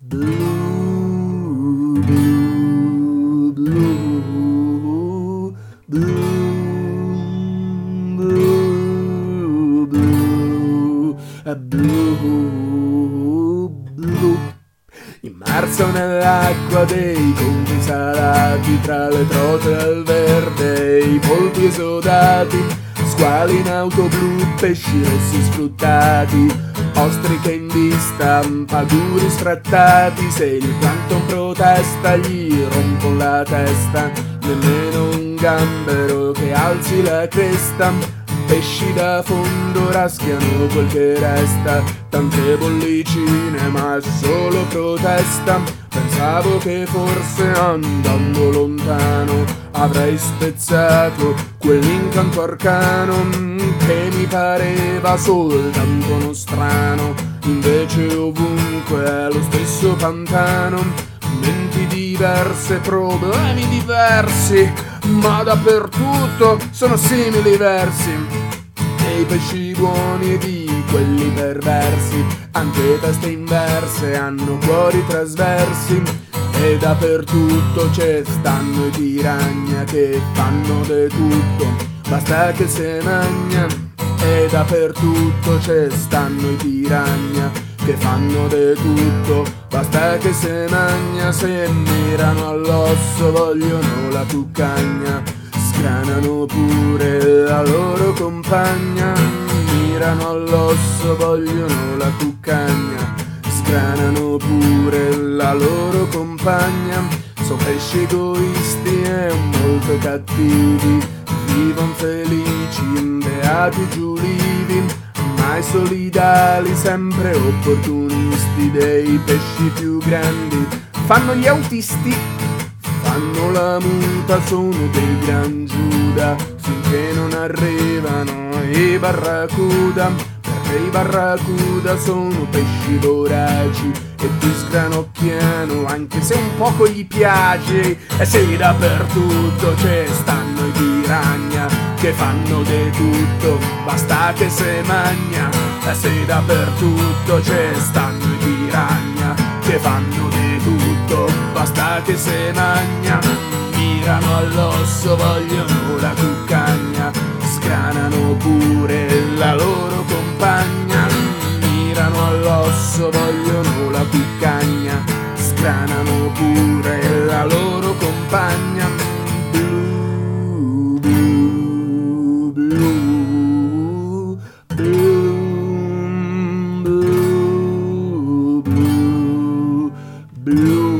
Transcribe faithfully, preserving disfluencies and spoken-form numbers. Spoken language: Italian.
Blu, blu, blu, blu, blu, blu, blu, blu. Immerso nell'acqua dei ponti salati, tra le trote al verde, i polpi esodati, squali in auto blu, pesci rossi sfruttati, ostriche in vista, paguri sfrattati. Se il plankton protesta gli rompon la testa, nemmeno un gambero che alzi la cresta. Pesci da fondo raschiano quel che resta, tante bollicine ma solo protesta. Pensavo che forse andando lontano avrei spezzato quell'incanto arcano che mi pareva soltanto uno strano. Invece ovunque è lo stesso pantano, menti diverse, problemi diversi, ma dappertutto sono simili versi. Dei pesci buoni e di quelli perversi, anche teste inverse hanno cuori trasversi. E dappertutto ci stanno i piragna che fanno di tutto, basta che se magna. E dappertutto ci stanno i piragna che fanno di tutto, basta che se magna. Se mirano all'osso vogliono la cuccagna, scranano pure la loro compagna. Mirano all'osso vogliono la cuccagna, scranano pure la loro compagna. Sono pesci egoisti e molto cattivi, vivon felici, beati giulivi, mai solidali, sempre opportunisti. Dei pesci più grandi fanno gli autisti, fanno la muta, sono dei gran Giuda, finché non arrivano i barracuda, perché i barracuda sono pesci voraci e ti sgranocchiano anche se un poco gli piace. E se dappertutto ci stanno i piragna che fanno di tutto, basta che se magna. E se dappertutto ci stanno i piragna che fanno di tutto, basta che se magna. Mirano all'osso vogliono la cuccagna, scranano pure la loro compagna. Mirano all'osso vogliono la cuccagna, scranano pure la loro compagna. Blu, blu, blu, blu, blu, blu, blu.